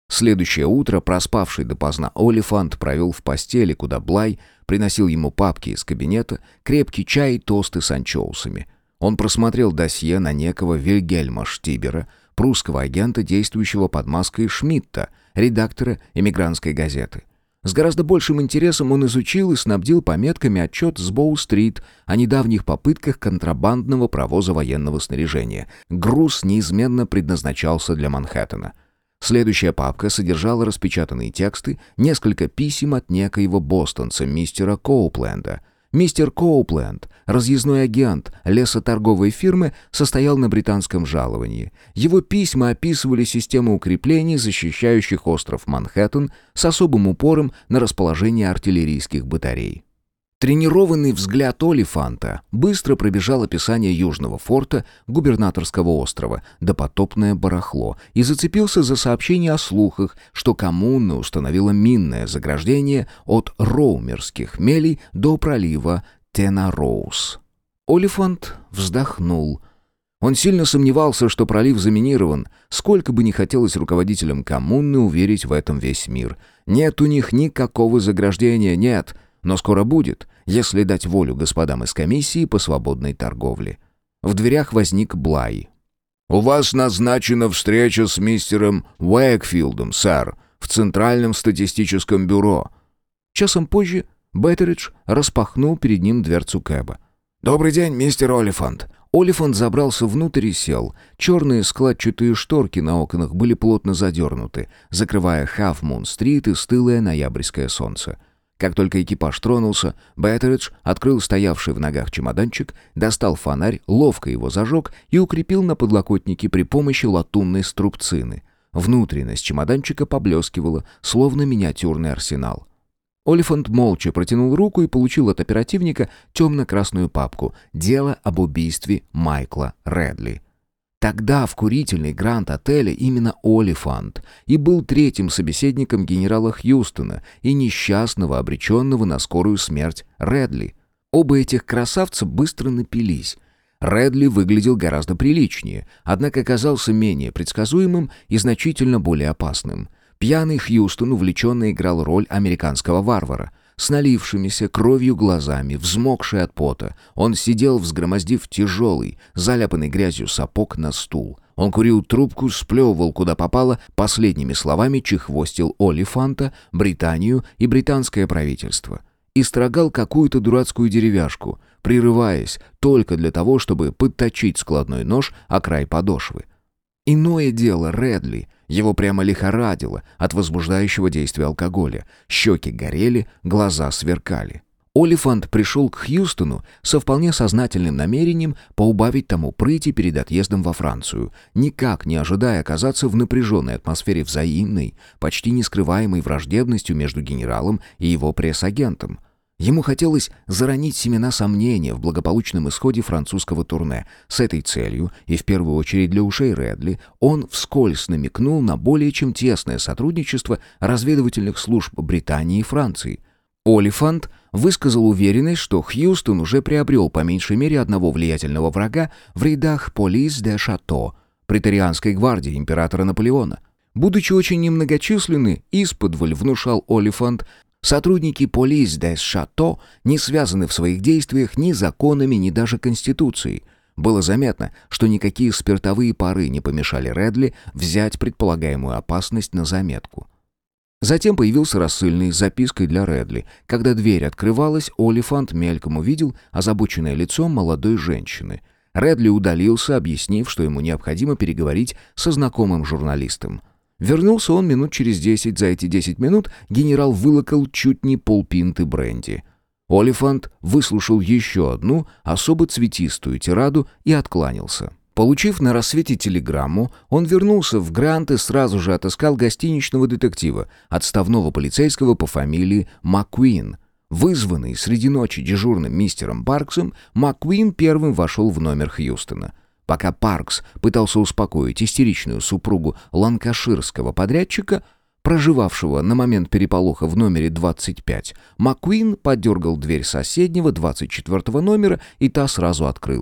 Следующее утро проспавший допоздна Олифант провел в постели, куда Блай приносил ему папки из кабинета, крепкий чай и тосты с анчоусами. Он просмотрел досье на некого Вильгельма Штибера, прусского агента, действующего под маской Шмидта, редактора эмигрантской газеты. С гораздо большим интересом он изучил и снабдил пометками отчет с Боу-стрит о недавних попытках контрабандного провоза военного снаряжения. Груз неизменно предназначался для Манхэттена. Следующая папка содержала распечатанные тексты, несколько писем от некоего бостонца, мистера Коупленда. Мистер Коупленд, разъездной агент лесоторговой фирмы, состоял на британском жаловании. Его письма описывали систему укреплений, защищающих остров Манхэттен, с особым упором на расположение артиллерийских батарей. Тренированный взгляд Олифанта быстро пробежал описание Южного форта губернаторского острова, допотопное барахло, и зацепился за сообщение о слухах, что коммуна установила минное заграждение от Роумерских мелей до пролива Тенароус. Олифант вздохнул. Он сильно сомневался, что пролив заминирован, сколько бы ни хотелось руководителям коммуны уверить в этом весь мир. Нет у них никакого заграждения, нет. Но скоро будет, если дать волю господам из комиссии по свободной торговле. В дверях возник Блай. «У вас назначена встреча с мистером Уэйкфилдом, сэр, в Центральном статистическом бюро». Часом позже Беттеридж распахнул перед ним дверцу кэба. «Добрый день, мистер Олифант». Олифант забрался внутрь и сел. Черные складчатые шторки на окнах были плотно задернуты, закрывая Хаф-Мун-стрит и стылое ноябрьское солнце. Как только экипаж тронулся, Беттеридж открыл стоявший в ногах чемоданчик, достал фонарь, ловко его зажег и укрепил на подлокотнике при помощи латунной струбцины. Внутренность чемоданчика поблескивала, словно миниатюрный арсенал. Олифант молча протянул руку и получил от оперативника темно-красную папку «Дело об убийстве Майкла Редли». Тогда в курительной Гранд-отеле именно Олифант и был третьим собеседником генерала Хьюстона и несчастного, обреченного на скорую смерть Редли. Оба этих красавца быстро напились. Редли выглядел гораздо приличнее, однако оказался менее предсказуемым и значительно более опасным. Пьяный Хьюстон увлеченно играл роль американского варвара. С налившимися кровью глазами, взмокший от пота, он сидел, взгромоздив тяжелый, заляпанный грязью сапог на стул. Он курил трубку, сплевывал куда попало, последними словами чехвостил Олифанта, Британию и британское правительство. И строгал какую-то дурацкую деревяшку, прерываясь только для того, чтобы подточить складной нож о край подошвы. Иное дело Редли. Его прямо лихорадило от возбуждающего действия алкоголя. Щеки горели, глаза сверкали. Олифант пришел к Хьюстону со вполне сознательным намерением поубавить тому прыти перед отъездом во Францию, никак не ожидая оказаться в напряженной атмосфере взаимной, почти нескрываемой враждебностью между генералом и его пресс-агентом. Ему хотелось заронить семена сомнения в благополучном исходе французского турне. С этой целью, и в первую очередь для ушей Редли, он вскользь намекнул на более чем тесное сотрудничество разведывательных служб Британии и Франции. Олифант высказал уверенность, что Хьюстон уже приобрел по меньшей мере одного влиятельного врага в рядах «Полис де Шато», преторианской гвардии императора Наполеона. Будучи очень немногочисленны, исподволь внушал Олифант, сотрудники «Полис де Шато» не связаны в своих действиях ни законами, ни даже конституцией. Было заметно, что никакие спиртовые пары не помешали Редли взять предполагаемую опасность на заметку. Затем появился рассыльный с запиской для Редли. Когда дверь открывалась, Олифант мельком увидел озабоченное лицо молодой женщины. Редли удалился, объяснив, что ему необходимо переговорить со знакомым журналистом. Вернулся он минут через 10. За эти 10 минут генерал вылокал чуть не полпинты бренди. Олифант выслушал еще одну, особо цветистую тираду и откланялся. Получив на рассвете телеграмму, он вернулся в Грант и сразу же отыскал гостиничного детектива, отставного полицейского по фамилии Маккуин. Вызванный среди ночи дежурным мистером Парксом, Маккуин первым вошел в номер Хьюстона. Пока Паркс пытался успокоить истеричную супругу ланкаширского подрядчика, проживавшего на момент переполоха в номере 25, Маккуин подергал дверь соседнего 24-го номера, и та сразу открылась.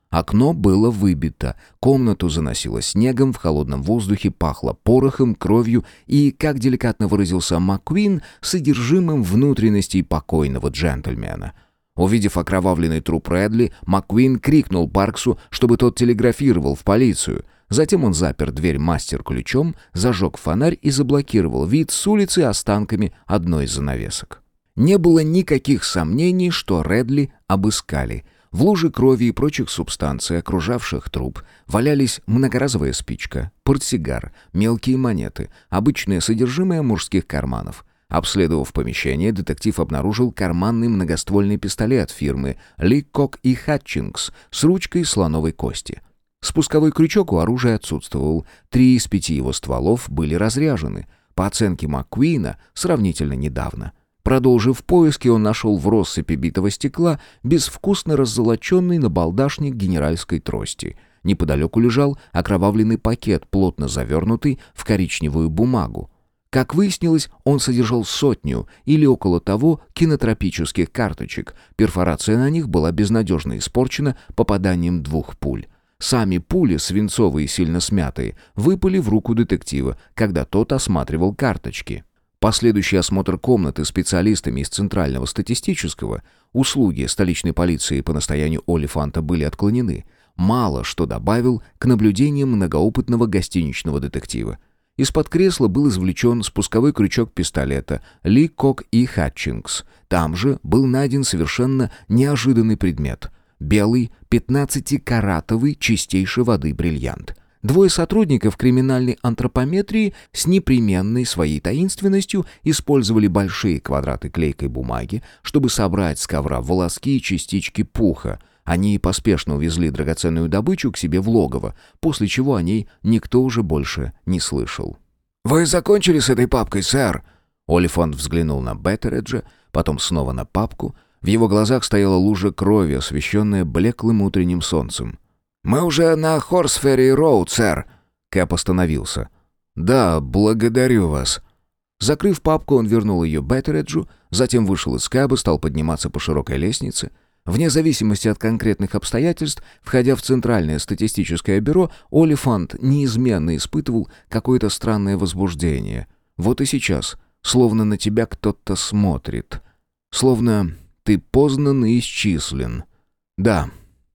Окно было выбито, комнату заносило снегом, в холодном воздухе пахло порохом, кровью и, как деликатно выразился МакКуин, содержимым внутренностей покойного джентльмена. Увидев окровавленный труп Рэдли, МакКуин крикнул Парксу, чтобы тот телеграфировал в полицию. Затем он запер дверь мастер-ключом, зажег фонарь и заблокировал вид с улицы останками одной из занавесок. Не было никаких сомнений, что Рэдли обыскали. В луже крови и прочих субстанций, окружавших труп, валялись многоразовая спичка, портсигар, мелкие монеты, обычное содержимое мужских карманов. Обследовав помещение, детектив обнаружил карманный многоствольный пистолет фирмы «Ликок и Хатчингс» с ручкой слоновой кости. Спусковой крючок у оружия отсутствовал, 3 из 5 его стволов были разряжены, по оценке МакКуина, сравнительно недавно. Продолжив поиски, он нашел в россыпи битого стекла безвкусно раззолоченный набалдашник генеральской трости. Неподалеку лежал окровавленный пакет, плотно завернутый в коричневую бумагу. Как выяснилось, он содержал 100 или около того кинетропических карточек. Перфорация на них была безнадежно испорчена попаданием 2 пуль. Сами пули, свинцовые и сильно смятые, выпали в руку детектива, когда тот осматривал карточки. Последующий осмотр комнаты специалистами из Центрального статистического, услуги столичной полиции по настоянию Олифанта были отклонены, мало что добавил к наблюдениям многоопытного гостиничного детектива. Из-под кресла был извлечен спусковой крючок пистолета «Ликок и Хатчингс». Там же был найден совершенно неожиданный предмет — белый 15-каратовый чистейшей воды бриллиант. 2 сотрудников криминальной антропометрии с непременной своей таинственностью использовали большие квадраты клейкой бумаги, чтобы собрать с ковра волоски и частички пуха. Они поспешно увезли драгоценную добычу к себе в логово, после чего о ней никто уже больше не слышал. «Вы закончили с этой папкой, сэр?» Олифант взглянул на Беттереджа, потом снова на папку. В его глазах стояла лужа крови, освещенная блеклым утренним солнцем. «Мы уже на Хорсферри-роуд, сэр!» Кэп остановился. «Да, благодарю вас». Закрыв папку, он вернул ее Беттереджу, затем вышел из кэба, стал подниматься по широкой лестнице. Вне зависимости от конкретных обстоятельств, входя в Центральное статистическое бюро, Олифант неизменно испытывал какое-то странное возбуждение. Вот и сейчас, словно на тебя кто-то смотрит. Словно ты познан и исчислен. Да,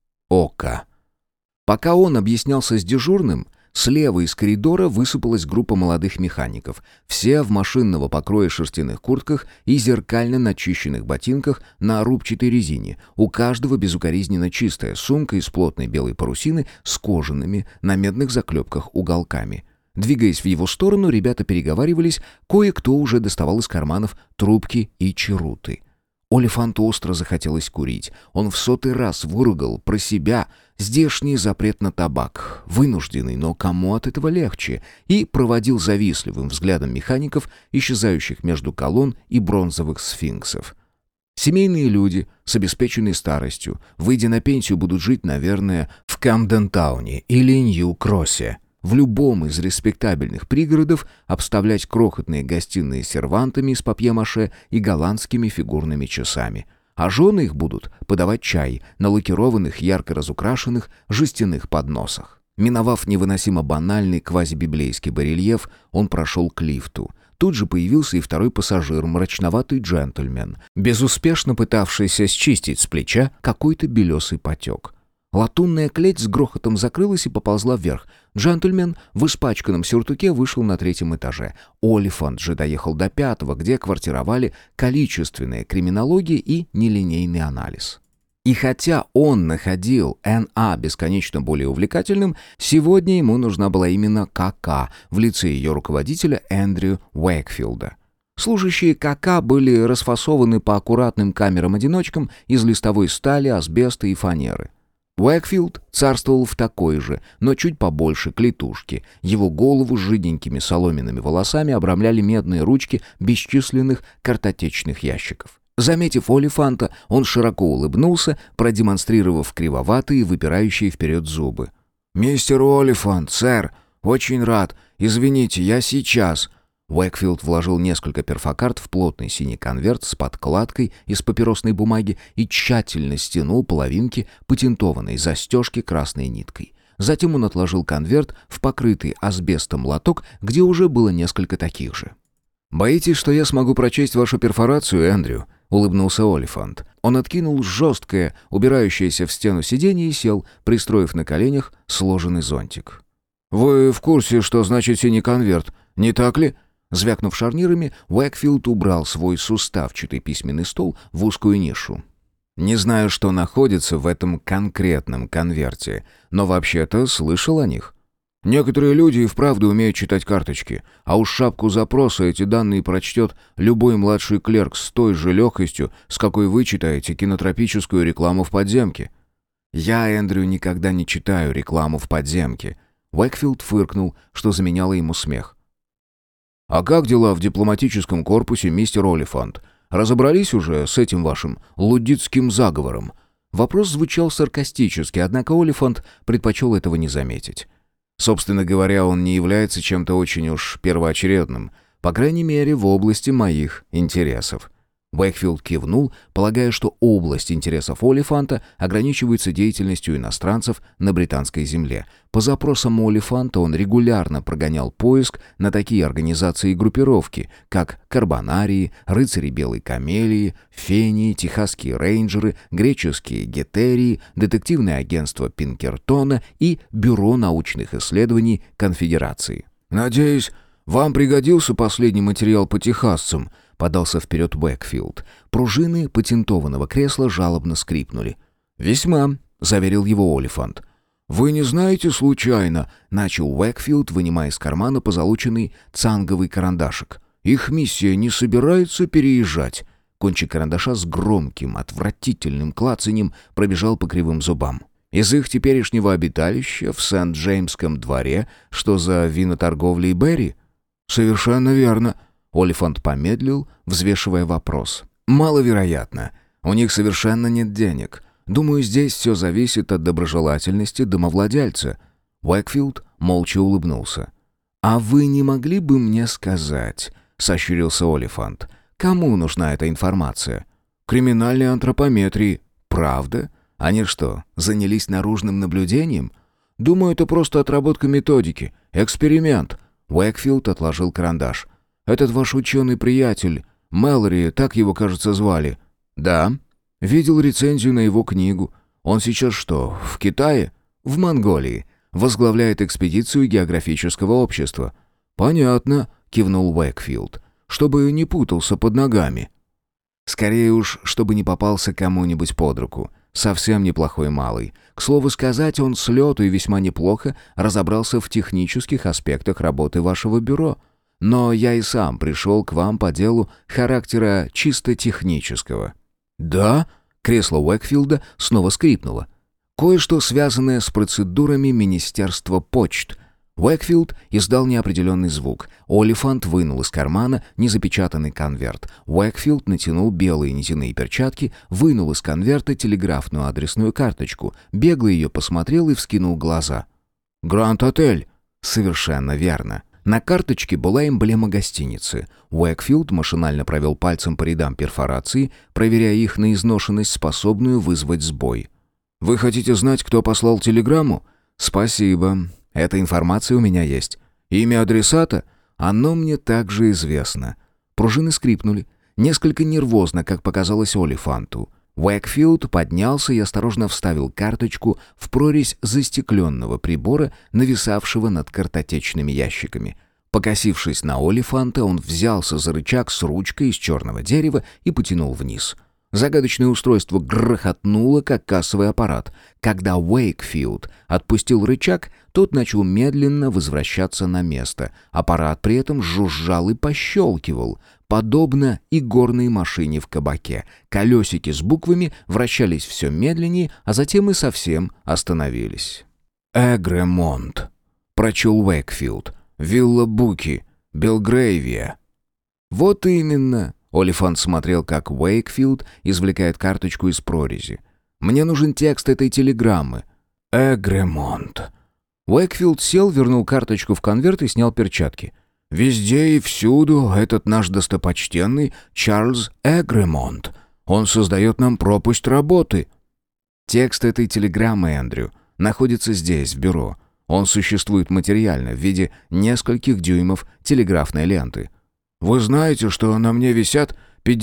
око. Пока он объяснялся с дежурным, слева из коридора высыпалась группа молодых механиков, все в машинного покроя шерстяных куртках и зеркально начищенных ботинках на рубчатой резине, у каждого безукоризненно чистая сумка из плотной белой парусины с кожаными на медных заклепках уголками. Двигаясь в его сторону, ребята переговаривались, кое-кто уже доставал из карманов трубки и чаруты. Олифанту остро захотелось курить. Он в 100-й раз выругал про себя здешний запрет на табак, вынужденный, но кому от этого легче, и проводил завистливым взглядом механиков, исчезающих между колонн и бронзовых сфинксов. Семейные люди с обеспеченной старостью, выйдя на пенсию, будут жить, наверное, в Камден-тауне или Нью-Кроссе. В любом из респектабельных пригородов обставлять крохотные гостиные сервантами из папье-маше и голландскими фигурными часами. А жены их будут подавать чай на лакированных, ярко разукрашенных жестяных подносах. Миновав невыносимо банальный квазибиблейский барельеф, он прошел к лифту. Тут же появился и второй пассажир, мрачноватый джентльмен, безуспешно пытавшийся счистить с плеча какой-то белесый потек. Латунная клеть с грохотом закрылась и поползла вверх. Джентльмен в испачканном сюртуке вышел на 3-м этаже. Олифант же доехал до 5-го, где квартировали количественная криминология и нелинейный анализ. И хотя он находил Н.А. бесконечно более увлекательным, сегодня ему нужна была именно КК в лице ее руководителя Эндрю Уэйкфилда. Служащие КК были расфасованы по аккуратным камерам-одиночкам из листовой стали, асбеста и фанеры. Уэйкфилд царствовал в такой же, но чуть побольше, клетушке. Его голову с жиденькими соломенными волосами обрамляли медные ручки бесчисленных картотечных ящиков. Заметив Олифанта, он широко улыбнулся, продемонстрировав кривоватые, выпирающие вперед зубы. «Мистер Олифант, сэр, очень рад. Извините, я сейчас». Уэкфилд вложил несколько перфокарт в плотный синий конверт с подкладкой из папиросной бумаги и тщательно стянул половинки патентованной застежки красной ниткой. Затем он отложил конверт в покрытый асбестом лоток, где уже было несколько таких же. «Боитесь, что я смогу прочесть вашу перфорацию, Эндрю?» — улыбнулся Олифант. Он откинул жесткое, убирающееся в стену сиденье и сел, пристроив на коленях сложенный зонтик. «Вы в курсе, что значит синий конверт, не так ли?» Звякнув шарнирами, Уэкфилд убрал свой суставчатый письменный стол в узкую нишу. «Не знаю, что находится в этом конкретном конверте, но вообще-то слышал о них. Некоторые люди и вправду умеют читать карточки, а уж шапку запроса эти данные прочтет любой младший клерк с той же легкостью, с какой вы читаете кинотропическую рекламу в подземке». «Я, Эндрю, никогда не читаю рекламу в подземке». Уэкфилд фыркнул, что заменяло ему смех. «А как дела в дипломатическом корпусе, мистер Олифант? Разобрались уже с этим вашим луддитским заговором?» Вопрос звучал саркастически, однако Олифант предпочел этого не заметить. Собственно говоря, он не является чем-то очень уж первоочередным, по крайней мере, в области моих интересов. Уэкфилд кивнул, полагая, что область интересов Олифанта ограничивается деятельностью иностранцев на британской земле. По запросам Олифанта он регулярно прогонял поиск на такие организации и группировки, как Карбонарии, Рыцари Белой Камелии, Фении, Техасские рейнджеры, Греческие гетерии, Детективное агентство Пинкертона и Бюро научных исследований Конфедерации. «Надеюсь, вам пригодился последний материал по техасцам», — подался вперед Уэкфилд. Пружины патентованного кресла жалобно скрипнули. «Весьма», — заверил его Олифант. «Вы не знаете случайно», — начал Уэкфилд, вынимая из кармана позолоченный цанговый карандашик. «Их миссия не собирается переезжать». Кончик карандаша с громким, отвратительным клацаньем пробежал по кривым зубам. «Из их теперешнего обиталища в Сент-Джеймском дворе, что за виноторговлей Берри?» «Совершенно верно». Олифант помедлил, взвешивая вопрос. «Маловероятно. У них совершенно нет денег. Думаю, здесь все зависит от доброжелательности домовладельца». Уэкфилд молча улыбнулся. «А вы не могли бы мне сказать?» — сощурился Олифант. «Кому нужна эта информация?» «Криминальной антропометрии». «Правда? Они что, занялись наружным наблюдением?» «Думаю, это просто отработка методики. Эксперимент». Уэкфилд отложил карандаш. «Этот ваш ученый-приятель, Мэлори, так его, кажется, звали?» «Да. Видел рецензию на его книгу. Он сейчас что, в Китае?» «В Монголии. Возглавляет экспедицию географического общества». «Понятно», — кивнул Уэкфилд. «Чтобы не путался под ногами». «Скорее уж, чтобы не попался кому-нибудь под руку. Совсем неплохой малый. К слову сказать, он с лету и весьма неплохо разобрался в технических аспектах работы вашего бюро. Но я и сам пришел к вам по делу характера чисто технического». «Да?» — кресло Уэкфилда снова скрипнуло. «Кое-что связанное с процедурами Министерства почт». Уэкфилд издал неопределенный звук. Олифант вынул из кармана незапечатанный конверт. Уэкфилд натянул белые нитяные перчатки, вынул из конверта телеграфную адресную карточку, бегло ее посмотрел и вскинул глаза. «Гранд-отель!» «Совершенно верно». На карточке была эмблема гостиницы. Уэкфилд машинально провел пальцем по рядам перфорации, проверяя их на изношенность, способную вызвать сбой. «Вы хотите знать, кто послал телеграмму?» «Спасибо. Эта информация у меня есть. Имя адресата? Оно мне также известно». Пружины скрипнули. Несколько нервозно, как показалось Олифанту. Уэкфилд поднялся и осторожно вставил карточку в прорезь застекленного прибора, нависавшего над картотечными ящиками. Покосившись на Олифанта, он взялся за рычаг с ручкой из черного дерева и потянул вниз. Загадочное устройство грохотнуло, как кассовый аппарат. Когда Уэкфилд отпустил рычаг, тот начал медленно возвращаться на место. Аппарат при этом жужжал и пощелкивал, подобно игорной машине в кабаке. Колесики с буквами вращались все медленнее, а затем и совсем остановились. «Эгремонт», — прочел Уэкфилд. «Вилла Буки, Белгрейвия». «Вот именно». Олифант смотрел, как Уэкфилд извлекает карточку из прорези. «Мне нужен текст этой телеграммы». «Эгремонт». Уэкфилд сел, вернул карточку в конверт и снял перчатки. Везде и всюду этот наш достопочтенный Чарльз Эгремонт. Он создает нам пропасть работы». Текст этой телеграммы, Эндрю, находится здесь, в бюро. Он существует материально, в виде нескольких дюймов телеграфной ленты. Вы знаете, что на мне висят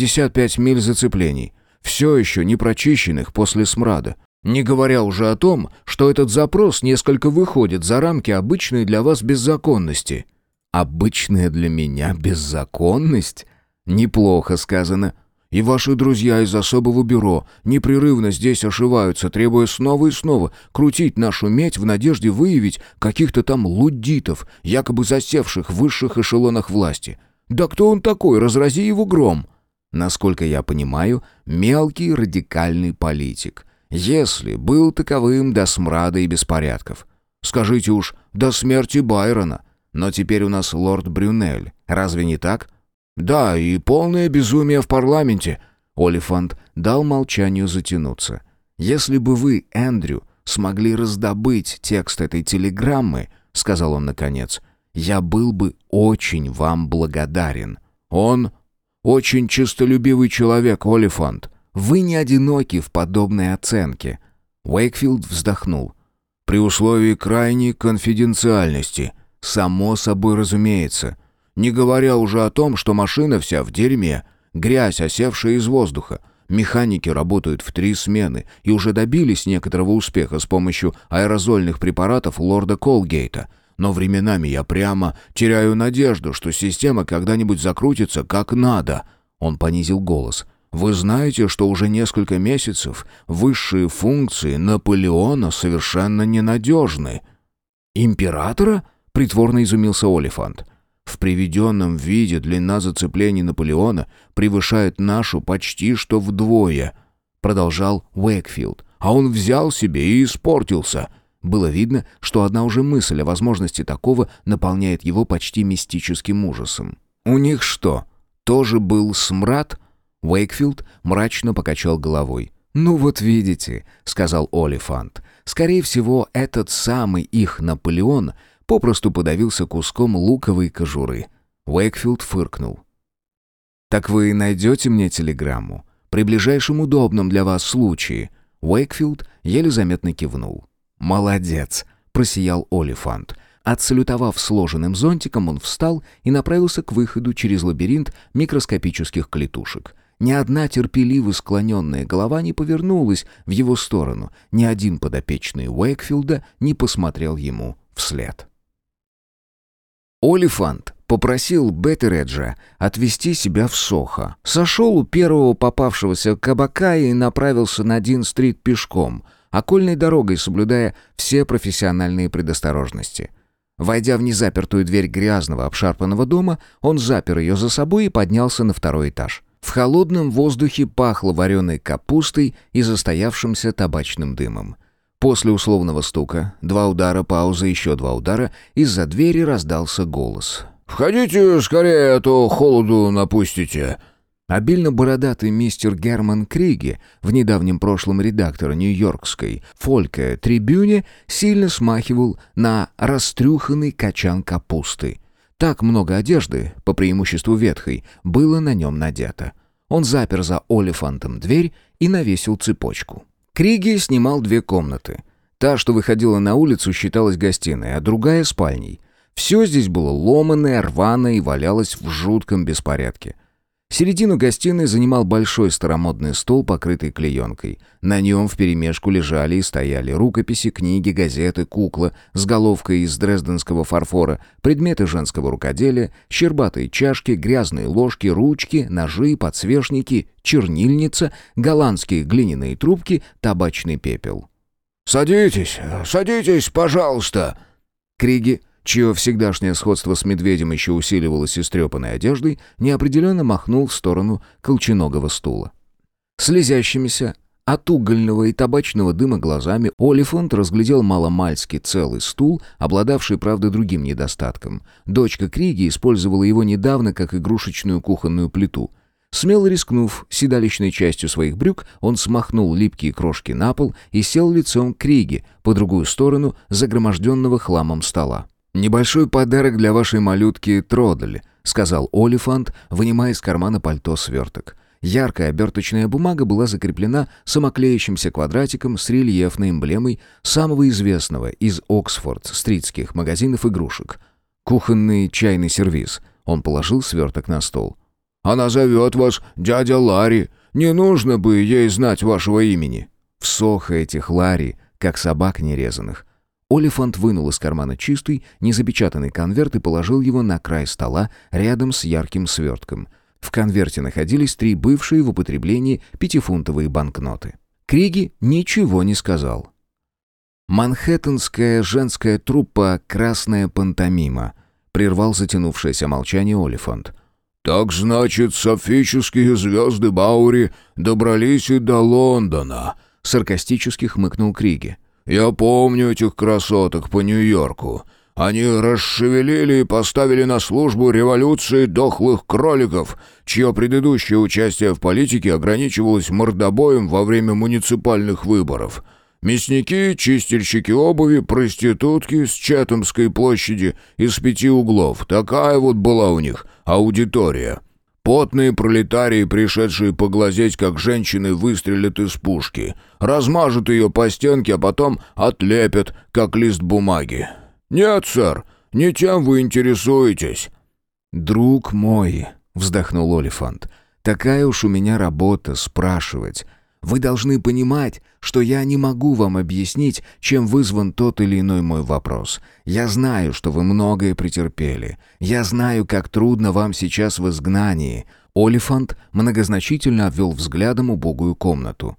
55 миль зацеплений, все еще не прочищенных после смрада. Не говоря уже о том, что этот запрос несколько выходит за рамки обычной для вас беззаконности». «Обычная для меня беззаконность?» «Неплохо сказано. И ваши друзья из особого бюро непрерывно здесь ошиваются, требуя снова и снова крутить нашу медь в надежде выявить каких-то там луддитов, якобы засевших в высших эшелонах власти. Да кто он такой, разрази его гром?» Насколько я понимаю, мелкий радикальный политик. Если был таковым до смрада и беспорядков. Скажите уж, до смерти Байрона. Но теперь у нас лорд Брюнель. Разве не так? Да, и полное безумие в парламенте. Олифант дал молчанию затянуться. Если бы вы, Эндрю, смогли раздобыть текст этой телеграммы, сказал он наконец, я был бы очень вам благодарен. Он очень честолюбивый человек, Олифант. Вы не одиноки в подобной оценке. Уэйкфилд вздохнул. При условии крайней конфиденциальности. Само собой разумеется. Не говоря уже о том, что машина вся в дерьме, грязь, осевшая из воздуха. Механики работают в 3 смены и уже добились некоторого успеха с помощью аэрозольных препаратов лорда Колгейта. Но временами я прямо теряю надежду, что система когда-нибудь закрутится как надо. Он понизил голос. Вы знаете, что уже несколько месяцев высшие функции Наполеона совершенно ненадежны. «Императора?» — притворно изумился Олифант. «В приведенном виде длина зацеплений Наполеона превышает нашу почти что вдвое», — продолжал Уэйкфилд. «А он взял себе и испортился». Было видно, что одна уже мысль о возможности такого наполняет его почти мистическим ужасом. «У них что, тоже был смрад?» Уэйкфилд мрачно покачал головой. «Ну вот видите», — сказал Олифант, — «скорее всего, этот самый их Наполеон попросту подавился куском луковой кожуры». Уэйкфилд фыркнул. «Так вы найдете мне телеграмму? При ближайшем удобном для вас случае?» Уэйкфилд еле заметно кивнул. «Молодец», — просиял Олифант. Отсалютовав сложенным зонтиком, он встал и направился к выходу через лабиринт микроскопических клетушек. Ни одна терпеливо склоненная голова не повернулась в его сторону, ни один подопечный Уэйкфилда не посмотрел ему вслед. Олифант попросил Беттереджа отвезти себя в Сохо. Сошел у первого попавшегося кабака и направился на Дин-стрит пешком, окольной дорогой соблюдая все профессиональные предосторожности. Войдя в незапертую дверь грязного обшарпанного дома, он запер ее за собой и поднялся на 2-й этаж. В холодном воздухе пахло вареной капустой и застоявшимся табачным дымом. После условного стука, 2 удара, пауза, еще 2 удара, из-за двери раздался голос. «Входите скорее, а то холоду напустите». Обильно бородатый мистер Герман Криги, в недавнем прошлом редактор нью-йоркской «Фольке Трибюне», сильно смахивал на растрюханный качан капусты. Так много одежды, по преимуществу ветхой, было на нем надето. Он запер за Олифантом дверь и навесил цепочку. Криги снимал 2 комнаты. Та, что выходила на улицу, считалась гостиной, а другая — спальней. Все здесь было ломаное, рваное и валялось в жутком беспорядке. Середину гостиной занимал большой старомодный стол, покрытый клеенкой. На нем вперемешку лежали и стояли рукописи, книги, газеты, кукла с головкой из дрезденского фарфора, предметы женского рукоделия, щербатые чашки, грязные ложки, ручки, ножи, подсвечники, чернильница, голландские глиняные трубки, табачный пепел. «Садитесь, садитесь, пожалуйста!» Криги, чье всегдашнее сходство с медведем еще усиливалось истрепанной одеждой, неопределенно махнул в сторону колченогого стула. Слезящимися от угольного и табачного дыма глазами Олифант разглядел маломальски целый стул, обладавший, правда, другим недостатком. Дочка Криги использовала его недавно как игрушечную кухонную плиту. Смело рискнув седалищной частью своих брюк, он смахнул липкие крошки на пол и сел лицом к Криги по другую сторону загроможденного хламом стола. «Небольшой подарок для вашей малютки Тродель», — сказал Олифант, вынимая из кармана пальто сверток. Яркая оберточная бумага была закреплена самоклеящимся квадратиком с рельефной эмблемой самого известного из Оксфорд-стритских магазинов игрушек. Кухонный чайный сервиз. Он положил сверток на стол. «Она зовет вас дядя Ларри. Не нужно бы ей знать вашего имени». В Сохо этих Ларри, как собак нерезанных. Олифант вынул из кармана чистый, незапечатанный конверт и положил его на край стола рядом с ярким свертком. В конверте находились 3 бывшие в употреблении 5-фунтовые банкноты. Криги ничего не сказал. «Манхэттенская женская труппа «Красная пантомима», — прервал затянувшееся молчание Олифант. «Так значит, софические звезды Бауэри добрались и до Лондона», — саркастически хмыкнул Криги. «Я помню этих красоток по Нью-Йорку. Они расшевелили и поставили на службу революции дохлых кроликов, чье предыдущее участие в политике ограничивалось мордобоем во время муниципальных выборов. Мясники, чистильщики обуви, проститутки с Чатамской площади из 5 углов. Такая вот была у них аудитория. Потные пролетарии, пришедшие поглазеть, как женщины выстрелят из пушки, размажут ее по стенке, а потом отлепят, как лист бумаги. Нет, сэр, не тем вы интересуетесь». «Друг мой», — вздохнул Олифант, — «такая уж у меня работа спрашивать. Вы должны понимать, что я не могу вам объяснить, чем вызван тот или иной мой вопрос. Я знаю, что вы многое претерпели. Я знаю, как трудно вам сейчас в изгнании». Олифант многозначительно обвел взглядом убогую комнату.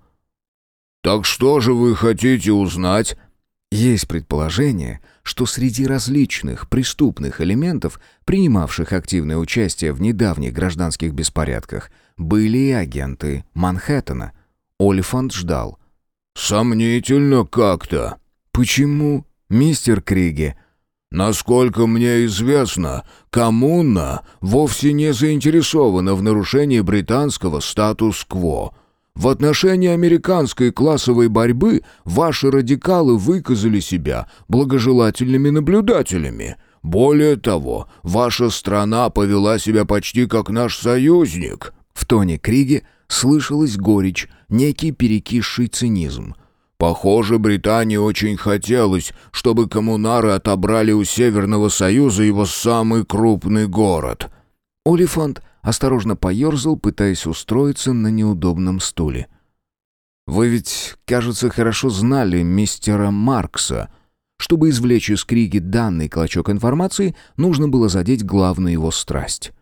«Так что же вы хотите узнать?» Есть предположение, что среди различных преступных элементов, принимавших активное участие в недавних гражданских беспорядках, были и агенты Манхэттена. Олифант ждал. «Сомнительно как-то». «Почему, мистер Криги?» «Насколько мне известно, коммуна вовсе не заинтересована в нарушении британского статус-кво. В отношении американской классовой борьбы ваши радикалы выказали себя благожелательными наблюдателями. Более того, ваша страна повела себя почти как наш союзник». В тоне Криги слышалась горечь, некий перекисший цинизм. «Похоже, Британии очень хотелось, чтобы коммунары отобрали у Северного Союза его самый крупный город». Олифант осторожно поерзал, пытаясь устроиться на неудобном стуле. «Вы ведь, кажется, хорошо знали мистера Маркса. Чтобы извлечь из Криги данный клочок информации, нужно было задеть главную его страсть».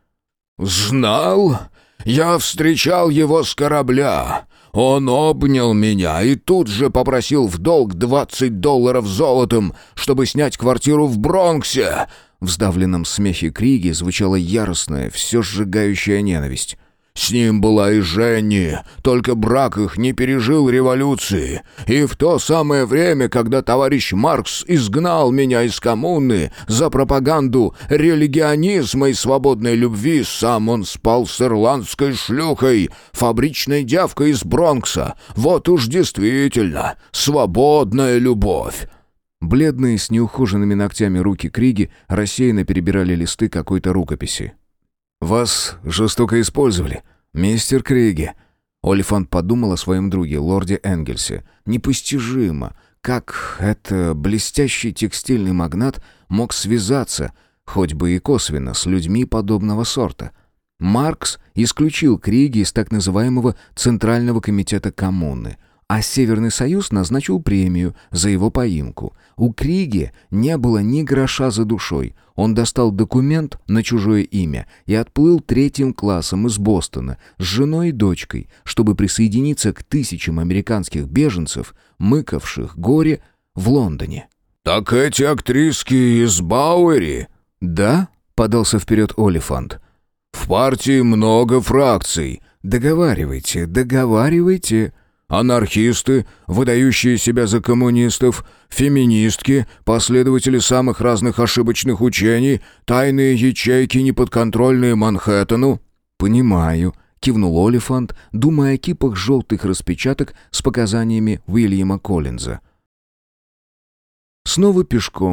«Знал? Я встречал его с корабля. Он обнял меня и тут же попросил в долг $20 золотом, чтобы снять квартиру в Бронксе». В сдавленном смехе Криги звучала яростная, все сжигающая ненависть. «С ним была и Женни, только брак их не пережил революции. И в то самое время, когда товарищ Маркс изгнал меня из коммуны за пропаганду религионизма и свободной любви, сам он спал с ирландской шлюхой, фабричной девкой из Бронкса. Вот уж действительно свободная любовь». Бледные с неухоженными ногтями руки Криги рассеянно перебирали листы какой-то рукописи. «Вас жестоко использовали, мистер Криги». Олифант подумал о своем друге, лорде Энгельсе. Непостижимо, как это блестящий текстильный магнат мог связаться, хоть бы и косвенно, с людьми подобного сорта. Маркс исключил Криги из так называемого Центрального комитета коммуны, а Северный Союз назначил премию за его поимку. У Криги не было ни гроша за душой. Он достал документ на чужое имя и отплыл 3-м классом из Бостона с женой и дочкой, чтобы присоединиться к тысячам американских беженцев, мыкавших горе в Лондоне. «Так эти актриски из Бауэри?» «Да», — подался вперед Олифант. «В партии много фракций». «Договаривайте, договаривайте». Анархисты, выдающие себя за коммунистов, феминистки, последователи самых разных ошибочных учений, тайные ячейки, неподконтрольные Манхэттену». «Понимаю», — кивнул Олифант, думая о кипах желтых распечаток с показаниями Уильяма Коллинза. Снова пешком,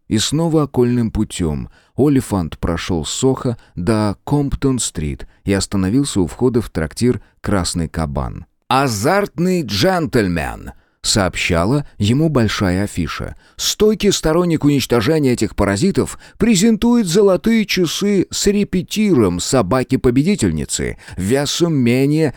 И снова окольным путем Олифант прошел с Сохо до Комптон-стрит и остановился у входа в трактир «Красный кабан». «Азартный джентльмен», — сообщала ему большая афиша. «Стойкий сторонник уничтожения этих паразитов презентует золотые часы с репетиром собаки-победительницы весом менее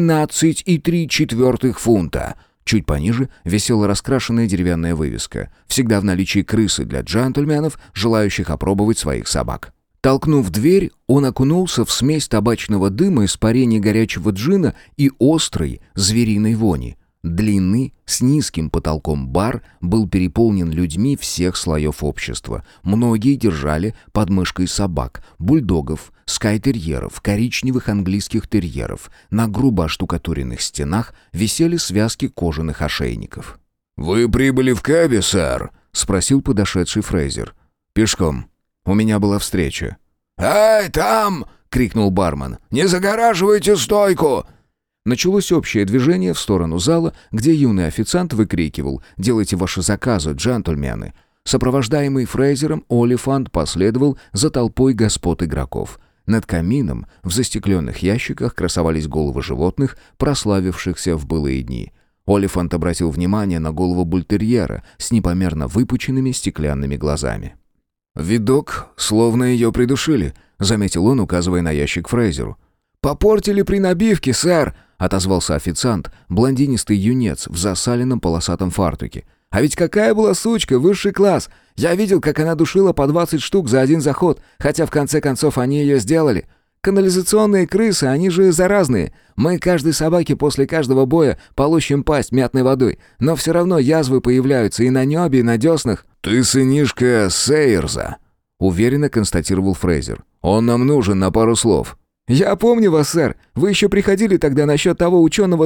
13,3 фунта». Чуть пониже висела раскрашенная деревянная вывеска. Всегда в наличии крысы для джентльменов, желающих опробовать своих собак. Толкнув дверь, он окунулся в смесь табачного дыма, испарения горячего джина и острой звериной вони. Длинный, с низким потолком бар был переполнен людьми всех слоев общества. Многие держали под мышкой собак, бульдогов, скайтерьеров, коричневых английских терьеров. На грубо оштукатуренных стенах висели связки кожаных ошейников. «Вы прибыли в кэбе, сэр?» — спросил подошедший Фрейзер. «Пешком. У меня была встреча». «Эй, там!» — крикнул бармен. «Не загораживайте стойку!» Началось общее движение в сторону зала, где юный официант выкрикивал «Делайте ваши заказы, джентльмены!». Сопровождаемый Фрейзером, Олифант последовал за толпой господ игроков. Над камином в застекленных ящиках красовались головы животных, прославившихся в былые дни. Олифант обратил внимание на голову бультерьера с непомерно выпученными стеклянными глазами. «Видок, словно ее придушили», — заметил он, указывая на ящик Фрейзеру. «Попортили при набивке, сэр», — отозвался официант, блондинистый юнец в засаленном полосатом фартуке. «А ведь какая была сучка, высший класс! Я видел, как она душила по 20 штук за один заход, хотя в конце концов они ее сделали. Канализационные крысы, они же заразные. Мы каждой собаке после каждого боя полощем пасть мятной водой, но все равно язвы появляются и на небе, и на деснах». «Ты сынишка Сейерза», — уверенно констатировал Фрейзер. «Он нам нужен на пару слов». «Я помню вас, сэр. Вы еще приходили тогда насчет того ученого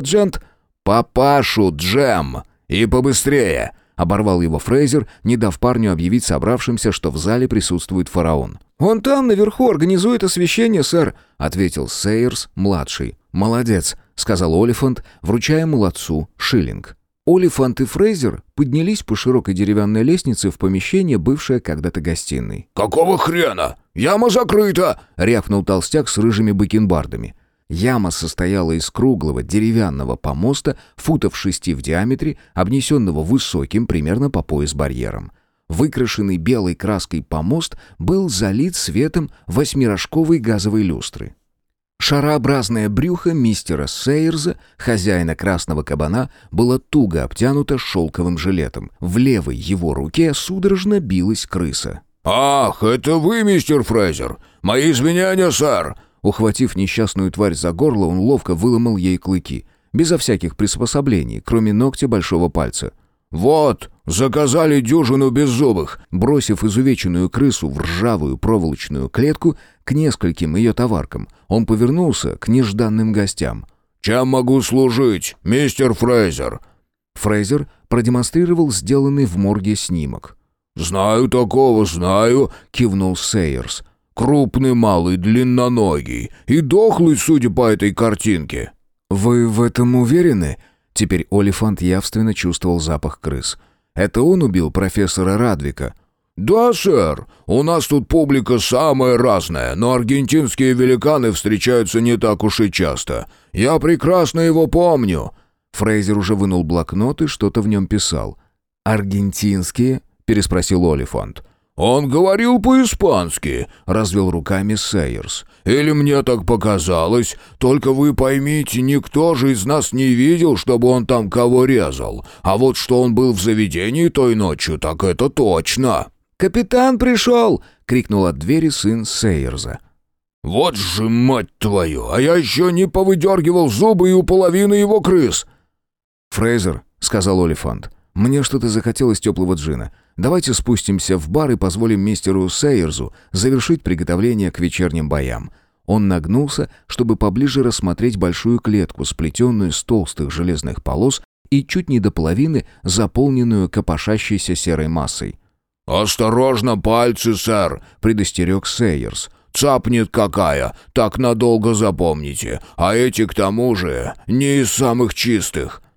«Папашу Джем! И побыстрее!» — оборвал его Фрейзер, не дав парню объявить собравшимся, что в зале присутствует фараон. «Он там, наверху, организует освещение, сэр», — ответил Сейерс-младший. «Молодец», — сказал Олифант, вручая младцу шиллинг. Олифант и Фрейзер поднялись по широкой деревянной лестнице в помещение, бывшее когда-то гостиной. «Какого хрена? Яма закрыта!» — рявкнул толстяк с рыжими бакенбардами. Яма состояла из круглого деревянного помоста, футов 6 в диаметре, обнесенного высоким, примерно по пояс барьером. Выкрашенный белой краской помост был залит светом 8-рожковой газовой люстры. Шарообразное брюхо мистера Сейерза, хозяина красного кабана, было туго обтянуто шелковым жилетом. В левой его руке судорожно билась крыса. «Ах, это вы, мистер Фрейзер! Мои извинения, сэр!» Ухватив несчастную тварь за горло, он ловко выломал ей клыки, безо всяких приспособлений, кроме ногтя большого пальца. «Вот, заказали дюжину беззубых!» Бросив изувеченную крысу в ржавую проволочную клетку к нескольким ее товаркам, он повернулся к нежданным гостям. «Чем могу служить, мистер Фрейзер?» Фрейзер продемонстрировал сделанный в морге снимок. «Знаю такого, знаю», — кивнул Сейерс. «Крупный, малый, длинноногий и дохлый, судя по этой картинке». «Вы в этом уверены?» Теперь Олифант явственно чувствовал запах крыс. «Это он убил профессора Радвика?» «Да, сэр. У нас тут публика самая разная, но аргентинские великаны встречаются не так уж и часто. Я прекрасно его помню». Фрейзер уже вынул блокнот и что-то в нем писал. «Аргентинские?» — переспросил Олифант. «Он говорил по-испански», — развел руками Сейерс. «Или мне так показалось. Только вы поймите, никто же из нас не видел, чтобы он там кого резал. А вот что он был в заведении той ночью, так это точно». «Капитан пришел!» — крикнул от двери сын Сейерза. «Вот же мать твою! А я еще не повыдергивал зубы и у половины его крыс!» «Фрейзер», — сказал Олифант, — «мне что-то захотелось теплого джина. Давайте спустимся в бар и позволим мистеру Сейерзу завершить приготовление к вечерним боям». Он нагнулся, чтобы поближе рассмотреть большую клетку, сплетенную из толстых железных полос и чуть не до половины заполненную копошащейся серой массой. «Осторожно, пальцы, сэр!» — предостерег Сейерс. «Цапнет какая, так надолго запомните. А эти, к тому же, не из самых чистых».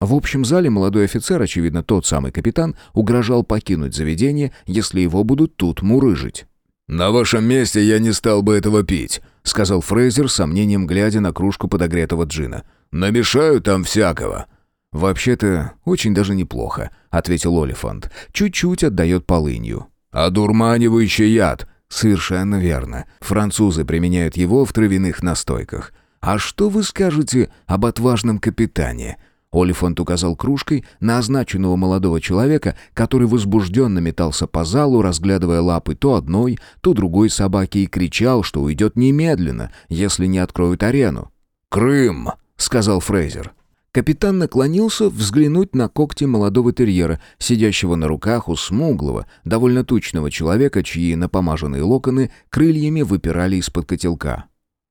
В общем зале молодой офицер, очевидно тот самый капитан, угрожал покинуть заведение, если его будут тут мурыжить. «На вашем месте я не стал бы этого пить», — сказал Фрейзер, с сомнением глядя на кружку подогретого джина. «Намешаю там всякого». «Вообще-то, очень даже неплохо», — ответил Олифант. «Чуть-чуть отдает полынью». «Одурманивающий яд». «Совершенно верно. Французы применяют его в травяных настойках. А что вы скажете об отважном капитане?» Олифант указал кружкой на означенного молодого человека, который возбужденно метался по залу, разглядывая лапы то одной, то другой собаки, и кричал, что уйдет немедленно, если не откроют арену. «Крым», — сказал Фрейзер. Капитан наклонился взглянуть на когти молодого терьера, сидящего на руках у смуглого, довольно тучного человека, чьи напомаженные локоны крыльями выпирали из-под котелка.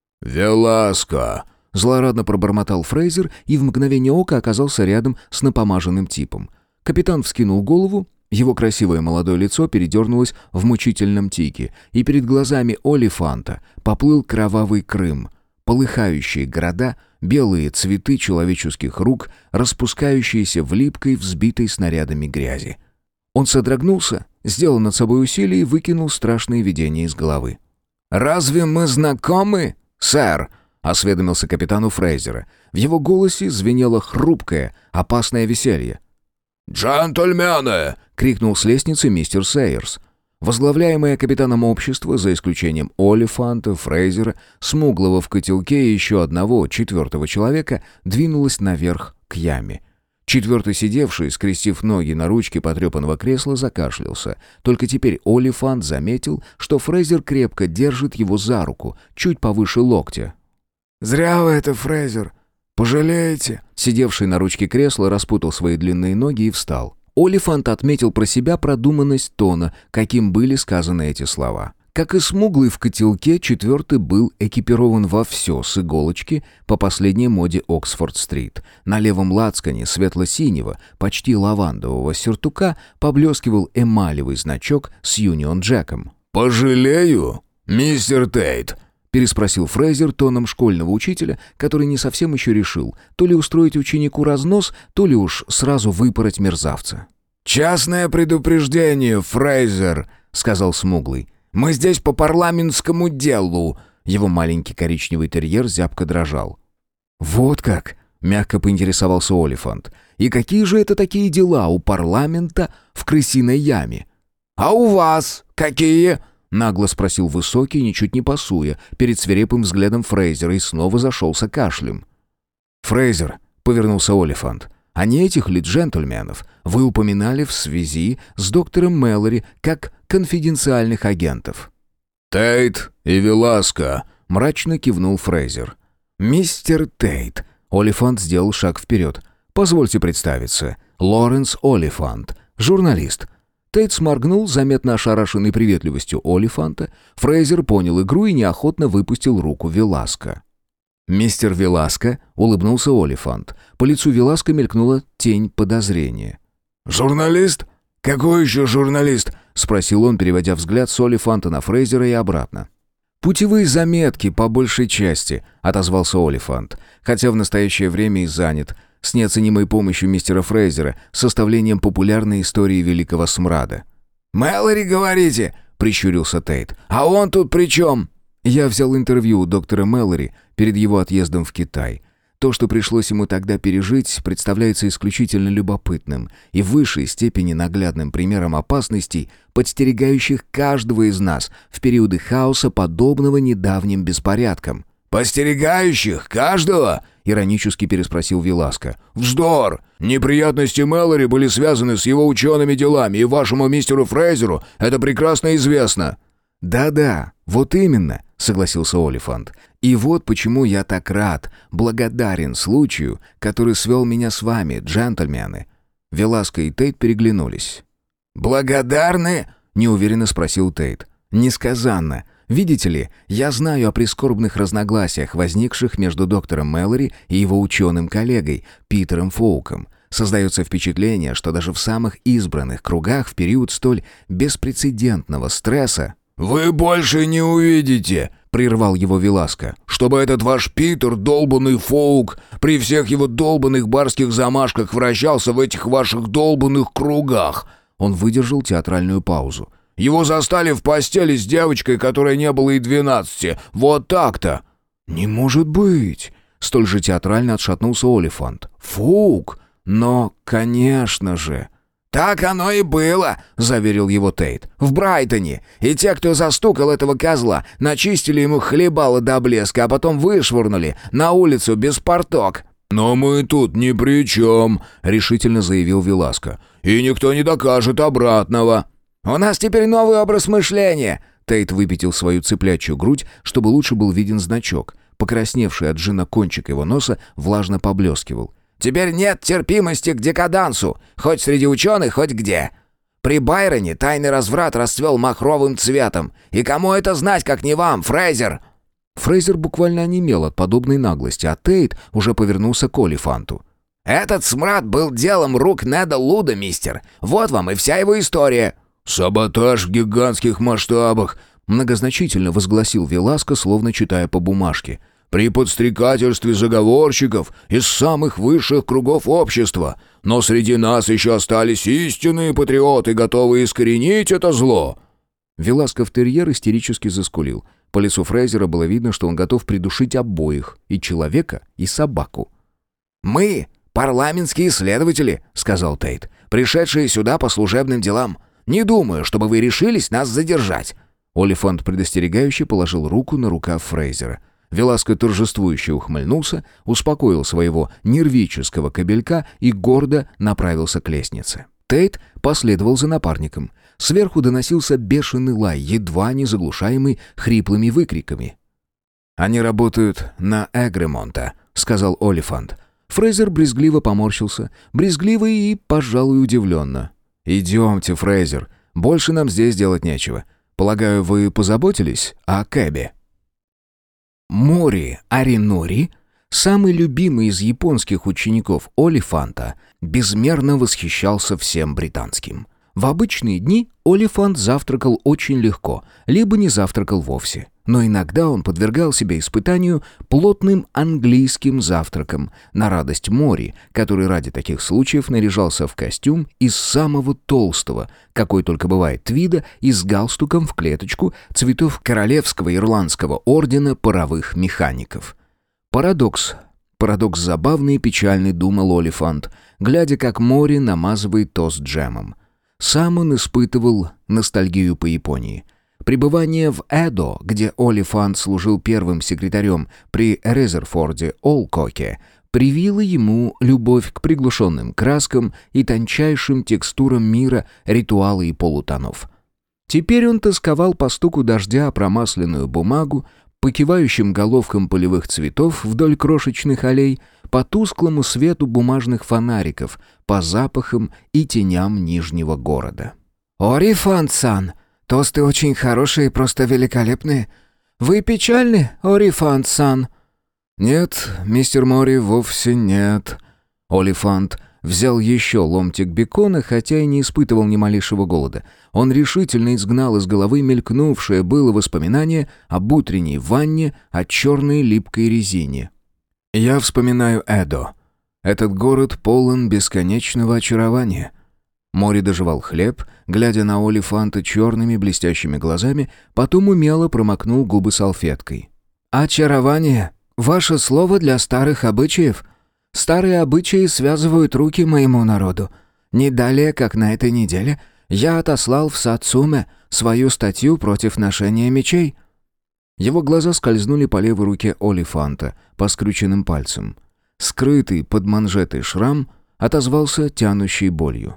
«Веласко», — злорадно пробормотал Фрейзер и в мгновение ока оказался рядом с напомаженным типом. Капитан вскинул голову, его красивое молодое лицо передернулось в мучительном тике, и перед глазами Олифанта поплыл кровавый Крым, полыхающие города, белые цветы человеческих рук, распускающиеся в липкой, взбитой снарядами грязи. Он содрогнулся, сделал над собой усилие и выкинул страшные видения из головы. «Разве мы знакомы, сэр?» — осведомился капитан у Фрейзера. В его голосе звенело хрупкое, опасное веселье. «Джентльмены!» — крикнул с лестницы мистер Сейерс. Возглавляемое капитаном общество, за исключением Олифанта, Фрейзера, смуглого в котелке и еще одного, четвертого человека, двинулось наверх к яме. Четвертый сидевший, скрестив ноги на ручке потрепанного кресла, закашлялся. Только теперь Олифант заметил, что Фрейзер крепко держит его за руку, чуть повыше локтя. «Зря вы это, Фрейзер. Пожалеете?» Сидевший на ручке кресла распутал свои длинные ноги и встал. Олифант отметил про себя продуманность тона, каким были сказаны эти слова. Как и смуглый в котелке, четвертый был экипирован во все с иголочки по последней моде Оксфорд-стрит. На левом лацкане светло-синего, почти лавандового сюртука поблескивал эмалевый значок с Юнион Джеком. «Пожалею, мистер Тейт?» — переспросил Фрейзер тоном школьного учителя, который не совсем еще решил, то ли устроить ученику разнос, то ли уж сразу выпороть мерзавца. «Частное предупреждение, Фрейзер», — сказал смуглый. «Мы здесь по парламентскому делу». Его маленький коричневый терьер зябко дрожал. «Вот как?» — мягко поинтересовался Олифант. «И какие же это такие дела у парламента в крысиной яме?» «А у вас какие?» — нагло спросил высокий, ничуть не пасуя, перед свирепым взглядом Фрейзера и снова зашелся кашлем. «Фрейзер», — повернулся Олифант, — «а не этих ли джентльменов вы упоминали в связи с доктором Мэлори как конфиденциальных агентов?» «Тейт и Веласко», — мрачно кивнул Фрейзер. «Мистер Тейт», — Олифант сделал шаг вперед, — «позвольте представиться, Лоренс Олифант, журналист». Тейт сморгнул, заметно ошарашенный приветливостью Олифанта. Фрейзер понял игру и неохотно выпустил руку Веласко. «Мистер Веласко», — улыбнулся Олифант. По лицу Веласко мелькнула тень подозрения. «Журналист? Какой еще журналист?» — спросил он, переводя взгляд с Олифанта на Фрейзера и обратно. «Путевые заметки, по большей части», — отозвался Олифант, хотя в настоящее время и занят, с неоценимой помощью мистера Фрейзера, составлением популярной истории Великого Смрада. «Мэлори, говорите?» — прищурился Тейт. «А он тут при чем?» Я взял интервью у доктора Мэлори перед его отъездом в Китай. То, что пришлось ему тогда пережить, представляется исключительно любопытным и в высшей степени наглядным примером опасностей, подстерегающих каждого из нас в периоды хаоса, подобного недавним беспорядкам. «Постерегающих? Каждого?» — иронически переспросил Веласко. «Вздор! Неприятности Мэлори были связаны с его учеными делами, и вашему мистеру Фрейзеру это прекрасно известно». «Да-да, вот именно», — согласился Олифант. «И вот почему я так рад, благодарен случаю, который свел меня с вами, джентльмены». Веласко и Тейт переглянулись. «Благодарны?» — неуверенно спросил Тейт. «Несказанно. Видите ли, я знаю о прискорбных разногласиях, возникших между доктором Мэлори и его ученым-коллегой Питером Фоуком. Создается впечатление, что даже в самых избранных кругах в период столь беспрецедентного стресса...» «Вы больше не увидите», — прервал его Веласко, «чтобы этот ваш Питер, долбанный Фоук, при всех его долбанных барских замашках вращался в этих ваших долбанных кругах». Он выдержал театральную паузу. «Его застали в постели с девочкой, которой не было и 12. Вот так-то!» «Не может быть!» — столь же театрально отшатнулся Олифант. «Фоук! Но, конечно же!» «Так оно и было», — заверил его Тейт. «В Брайтоне. И те, кто застукал этого козла, начистили ему хлебало до блеска, а потом вышвырнули на улицу без порток». «Но мы тут ни при чем», — решительно заявил Веласко. «И никто не докажет обратного». «У нас теперь новый образ мышления». Тейт выпятил свою цыплячью грудь, чтобы лучше был виден значок. Покрасневший от джина кончик его носа влажно поблескивал. «Теперь нет терпимости к декадансу, хоть среди ученых, хоть где. При Байроне тайный разврат расцвел махровым цветом. И кому это знать, как не вам, Фрейзер?» Фрейзер буквально онемел от подобной наглости, а Тейт уже повернулся к Олифанту. «Этот смрад был делом рук Неда Луда, мистер. Вот вам и вся его история». «Саботаж в гигантских масштабах», — многозначительно возгласил Веласко, словно читая по бумажке. «При подстрекательстве заговорщиков из самых высших кругов общества. Но среди нас еще остались истинные патриоты, готовые искоренить это зло». Веласко-терьер истерически заскулил. По лицу Фрейзера было видно, что он готов придушить обоих, и человека, и собаку. «Мы — парламентские следователи», — сказал Тейт, «пришедшие сюда по служебным делам. Не думаю, чтобы вы решились нас задержать». Олифант предостерегающе положил руку на рукав Фрейзера. Веласко торжествующе ухмыльнулся, успокоил своего нервического кобелька и гордо направился к лестнице. Тейт последовал за напарником. Сверху доносился бешеный лай, едва не заглушаемый хриплыми выкриками. «Они работают на Эгремонта», — сказал Олифант. Фрейзер брезгливо поморщился, брезгливо и, пожалуй, удивленно. «Идемте, Фрейзер, больше нам здесь делать нечего. Полагаю, вы позаботились о Кэбе?» Мори Аринори, самый любимый из японских учеников Олифанта, безмерно восхищался всем британским. В обычные дни Олифант завтракал очень легко, либо не завтракал вовсе. Но иногда он подвергал себя испытанию плотным английским завтраком на радость Мори, который ради таких случаев наряжался в костюм из самого толстого, какой только бывает твида, и с галстуком в клеточку цветов Королевского ирландского ордена паровых механиков. Парадокс забавный и печальный, думал Олифант, глядя, как Мори намазывает тост джемом. Сам он испытывал ностальгию по Японии. Пребывание в Эдо, где Олифант служил первым секретарем при Резерфорде Олкоке, привило ему любовь к приглушенным краскам и тончайшим текстурам мира ритуала и полутонов. Теперь он тосковал по стуку дождя о промасленную бумагу, по кивающим головкам полевых цветов вдоль крошечных аллей, по тусклому свету бумажных фонариков, по запахам и теням Нижнего города. «Орифант-сан, тосты очень хорошие, просто великолепные. Вы печальны, Орифант-сан?» «Нет, мистер Мори, вовсе нет». Олифант взял еще ломтик бекона, хотя и не испытывал ни малейшего голода. Он решительно изгнал из головы мелькнувшее было воспоминание об утренней ванне, о черной липкой резине. «Я вспоминаю Эдо. Этот город полон бесконечного очарования». Мори дожевал хлеб, глядя на Олифанта черными блестящими глазами, потом умело промокнул губы салфеткой. «Очарование? Ваше слово для старых обычаев? Старые обычаи связывают руки моему народу. Не далее, как на этой неделе, я отослал в Сацуме свою статью против ношения мечей». Его глаза скользнули по левой руке Олифанта, по скрюченным пальцам. Скрытый под манжетой шрам отозвался тянущей болью.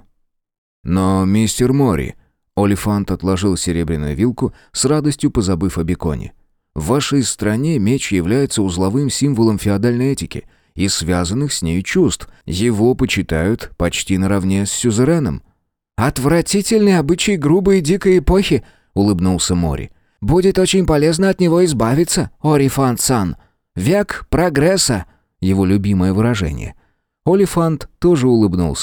«Но, мистер Мори...» Олифант отложил серебряную вилку, с радостью позабыв о беконе. «В вашей стране меч является узловым символом феодальной этики и связанных с ней чувств. Его почитают почти наравне с сюзереном». «Отвратительный обычай грубой и дикой эпохи», — улыбнулся Мори. «Будет очень полезно от него избавиться, Орифант-сан. Век прогресса», — его любимое выражение. Олифант тоже улыбнулся.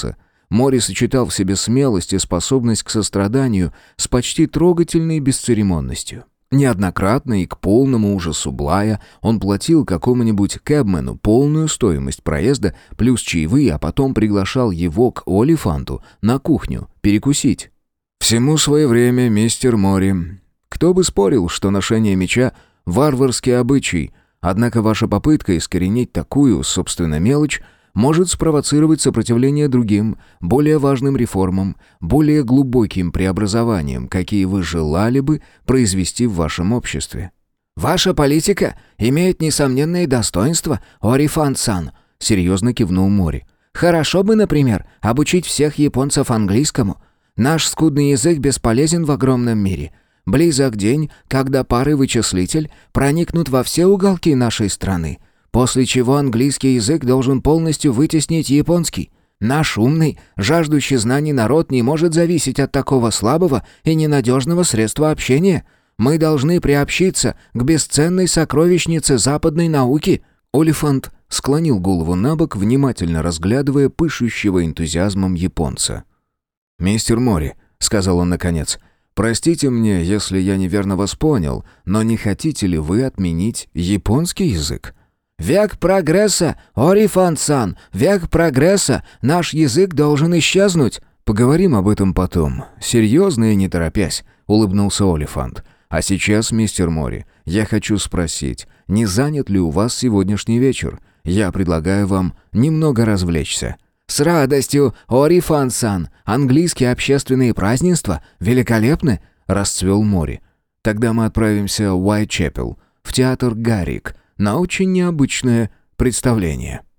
Мори сочетал в себе смелость и способность к состраданию с почти трогательной бесцеремонностью. Неоднократно и к полному ужасу Блая он платил какому-нибудь кэбмену полную стоимость проезда плюс чаевые, а потом приглашал его к Олифанту на кухню перекусить. «Всему свое время, мистер Мори. Кто бы спорил, что ношение меча — варварский обычай, однако ваша попытка искоренить такую, собственно, мелочь может спровоцировать сопротивление другим, более важным реформам, более глубоким преобразованиям, какие вы желали бы произвести в вашем обществе». «Ваша политика имеет несомненные достоинства, Олифант-сан», — серьезно кивнул Мори. «Хорошо бы, например, обучить всех японцев английскому. Наш скудный язык бесполезен в огромном мире. Близок день, когда пары-вычислитель проникнут во все уголки нашей страны, после чего английский язык должен полностью вытеснить японский. Наш умный, жаждущий знаний народ не может зависеть от такого слабого и ненадежного средства общения. Мы должны приобщиться к бесценной сокровищнице западной науки». Олифант склонил голову набок, внимательно разглядывая пышущего энтузиазмом японца. «Мистер Мори», — сказал он наконец, — «простите мне, если я неверно вас понял, но не хотите ли вы отменить японский язык?» «Век прогресса, Олифант-сан, век прогресса, наш язык должен исчезнуть». «Поговорим об этом потом, серьезно и не торопясь», — улыбнулся Олифант. «А сейчас, мистер Мори, я хочу спросить, не занят ли у вас сегодняшний вечер? Я предлагаю вам немного развлечься». «С радостью, Олифант-сан, английские общественные празднества великолепны», — расцвел Мори. «Тогда мы отправимся в Уайтчепел, в театр Гаррик, на очень необычное представление».